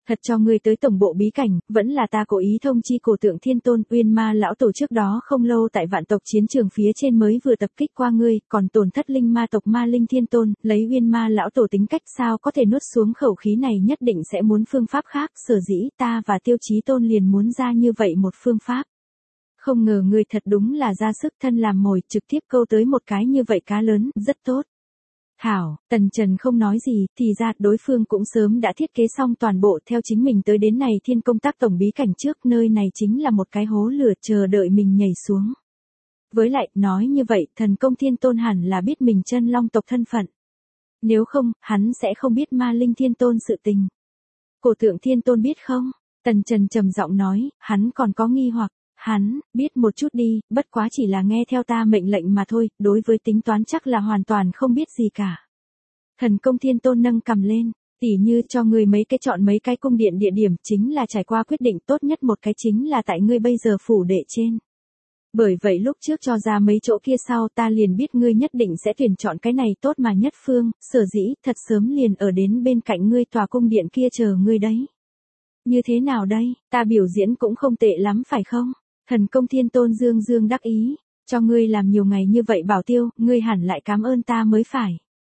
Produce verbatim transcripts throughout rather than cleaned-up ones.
Thật cho ngươi tới tổng bộ bí cảnh, vẫn là ta cố ý thông chi cổ tượng thiên tôn, Uyên Ma lão tổ trước đó không lâu tại vạn tộc chiến trường phía trên mới vừa tập kích qua ngươi, còn tổn thất linh ma tộc Ma Linh Thiên Tôn, lấy Uyên Ma lão tổ tính cách sao có thể nuốt xuống khẩu khí này, nhất định sẽ muốn phương pháp khác, sở dĩ ta và Tiêu Chí Tôn liền muốn ra như vậy một phương pháp. Không ngờ ngươi thật đúng là ra sức thân làm mồi, trực tiếp câu tới một cái như vậy cá lớn, rất tốt. Thảo, Tần Trần không nói gì, thì ra đối phương cũng sớm đã thiết kế xong toàn bộ theo chính mình tới đến này thiên công tác tổng bí cảnh trước, nơi này chính là một cái hố lửa chờ đợi mình nhảy xuống. Với lại, nói như vậy, thần công thiên tôn hẳn là biết mình chân long tộc thân phận. Nếu không, hắn sẽ không biết Ma Linh Thiên Tôn sự tình. Cổ tượng thiên tôn biết không? Tần Trần trầm giọng nói, hắn còn có nghi hoặc. Hắn, biết một chút đi, bất quá chỉ là nghe theo ta mệnh lệnh mà thôi, đối với tính toán chắc là hoàn toàn không biết gì cả. Thần công thiên tôn nâng cầm lên, tỉ như cho ngươi mấy cái chọn mấy cái cung điện địa điểm chính là trải qua quyết định tốt nhất một cái chính là tại ngươi bây giờ phủ đệ trên. Bởi vậy lúc trước cho ra mấy chỗ kia sau ta liền biết ngươi nhất định sẽ tuyển chọn cái này tốt mà nhất phương, sở dĩ thật sớm liền ở đến bên cạnh ngươi tòa cung điện kia chờ ngươi đấy. Như thế nào đây, ta biểu diễn cũng không tệ lắm phải không? Thần công thiên tôn dương dương đắc ý, cho ngươi làm nhiều ngày như vậy bảo tiêu, ngươi hẳn lại cảm ơn ta mới phải.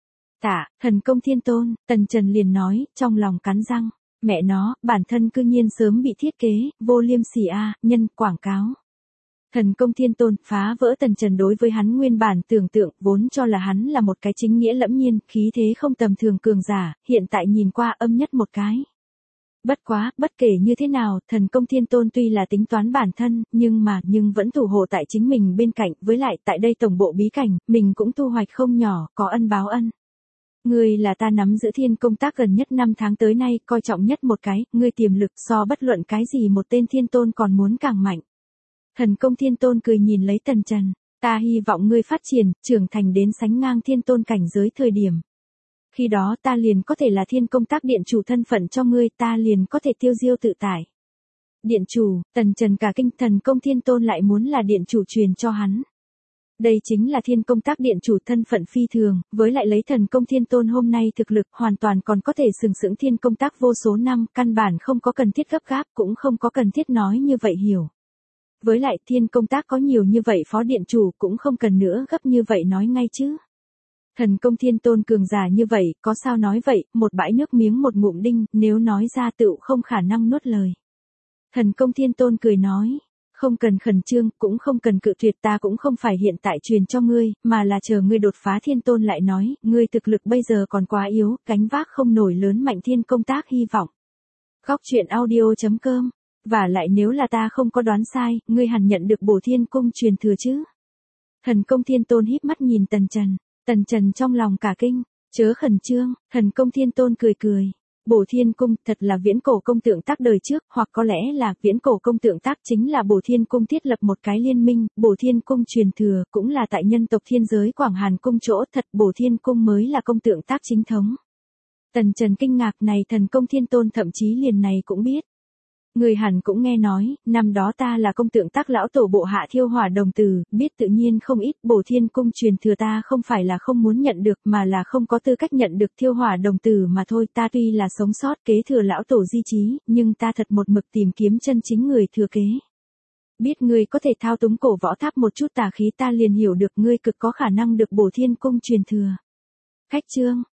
Tạ, thần công thiên tôn, Tần Trần liền nói, trong lòng cắn răng, mẹ nó, bản thân cư nhiên sớm bị thiết kế, vô liêm sỉ a, nhân quảng cáo. Thần công thiên tôn phá vỡ Tần Trần đối với hắn nguyên bản tưởng tượng, vốn cho là hắn là một cái chính nghĩa lẫm nhiên, khí thế không tầm thường cường giả, hiện tại nhìn qua âm nhất một cái. Bất quá, bất kể như thế nào, thần công thiên tôn tuy là tính toán bản thân, nhưng mà, nhưng vẫn thủ hộ tại chính mình bên cạnh, với lại tại đây tổng bộ bí cảnh, mình cũng thu hoạch không nhỏ, có ân báo ân. Ngươi là ta nắm giữ thiên công tác gần nhất năm tháng tới nay, coi trọng nhất một cái, ngươi tiềm lực so bất luận cái gì một tên thiên tôn còn muốn càng mạnh. Thần công thiên tôn cười nhìn lấy Tần Trần, ta hy vọng ngươi phát triển, trưởng thành đến sánh ngang thiên tôn cảnh giới thời điểm. Khi đó ta liền có thể là thiên công tác điện chủ thân phận cho ngươi, ta liền có thể tiêu diêu tự tại. Điện chủ, Tần Trần cả kinh, thần công thiên tôn lại muốn là điện chủ truyền cho hắn. Đây chính là thiên công tác điện chủ thân phận phi thường, với lại lấy thần công thiên tôn hôm nay thực lực hoàn toàn còn có thể sừng sững thiên công tác vô số năm, căn bản không có cần thiết gấp gáp, cũng không có cần thiết nói như vậy hiểu. Với lại thiên công tác có nhiều như vậy phó điện chủ cũng không cần nữa gấp như vậy nói ngay chứ. Thần công thiên tôn cường giả như vậy, có sao nói vậy, một bãi nước miếng một ngụm đinh, nếu nói ra tựu không khả năng nuốt lời. Thần công thiên tôn cười nói, không cần khẩn trương, cũng không cần cự tuyệt, ta cũng không phải hiện tại truyền cho ngươi, mà là chờ ngươi đột phá thiên tôn lại nói, ngươi thực lực bây giờ còn quá yếu, gánh vác không nổi lớn mạnh thiên công tác hy vọng. Góc truyện audio chấm com, và lại nếu là ta không có đoán sai, ngươi hẳn nhận được bổ thiên cung truyền thừa chứ. Thần công thiên tôn híp mắt nhìn Tần Trần. Tần Trần trong lòng cả kinh, chớ khẩn trương, thần công thiên tôn cười cười. Bổ thiên cung thật là viễn cổ công tượng tác đời trước, hoặc có lẽ là viễn cổ công tượng tác chính là bổ thiên cung thiết lập một cái liên minh, bổ thiên cung truyền thừa cũng là tại nhân tộc thiên giới Quảng Hàn cung chỗ, thật bổ thiên cung mới là công tượng tác chính thống. Tần Trần kinh ngạc, này thần công thiên tôn thậm chí liền này cũng biết. Người hẳn cũng nghe nói, năm đó ta là công tượng tác lão tổ bộ hạ Thiêu Hỏa Đồng Tử, biết tự nhiên không ít, bổ thiên cung truyền thừa ta không phải là không muốn nhận được mà là không có tư cách nhận được Thiêu Hỏa Đồng Tử mà thôi, ta tuy là sống sót kế thừa lão tổ di chí, nhưng ta thật một mực tìm kiếm chân chính người thừa kế. Biết ngươi có thể thao túng cổ võ tháp một chút tà khí, ta liền hiểu được ngươi cực có khả năng được bổ thiên cung truyền thừa. Khách chương,